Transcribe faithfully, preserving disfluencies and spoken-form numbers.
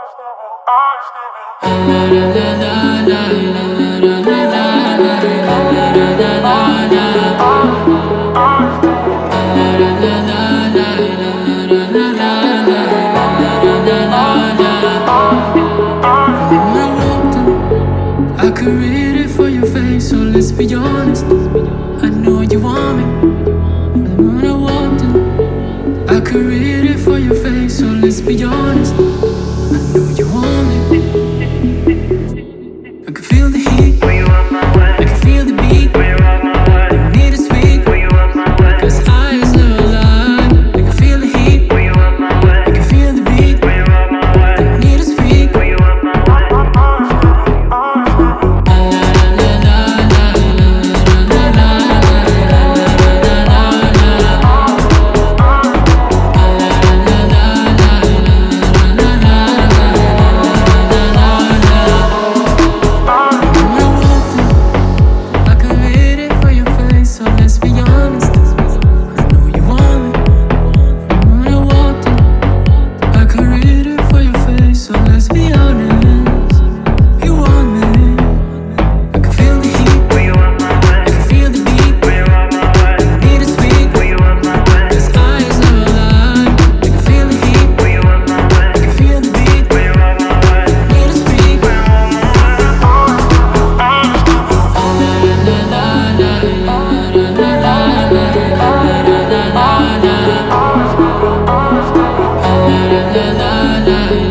I could read it for your face, so let's be honest. I know you want me. From the moment I walked in, I could read it for your face, so let's be honest. I know you want me. I can feel the heat. I can feel the beat. Don't need to speak, cause eyes never lie. I can feel the heat. I can feel the beat. Don't need to speak. Na na na